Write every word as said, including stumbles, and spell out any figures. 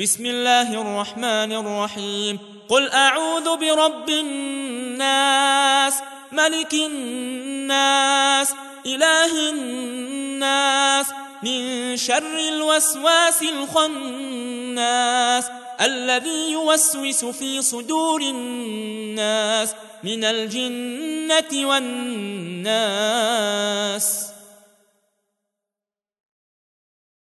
بسم الله الرحمن الرحيم. قل أعوذ برب الناس ملك الناس إله الناس من شر الوسواس الخناس الذي يوسوس في صدور الناس من الجنة والناس.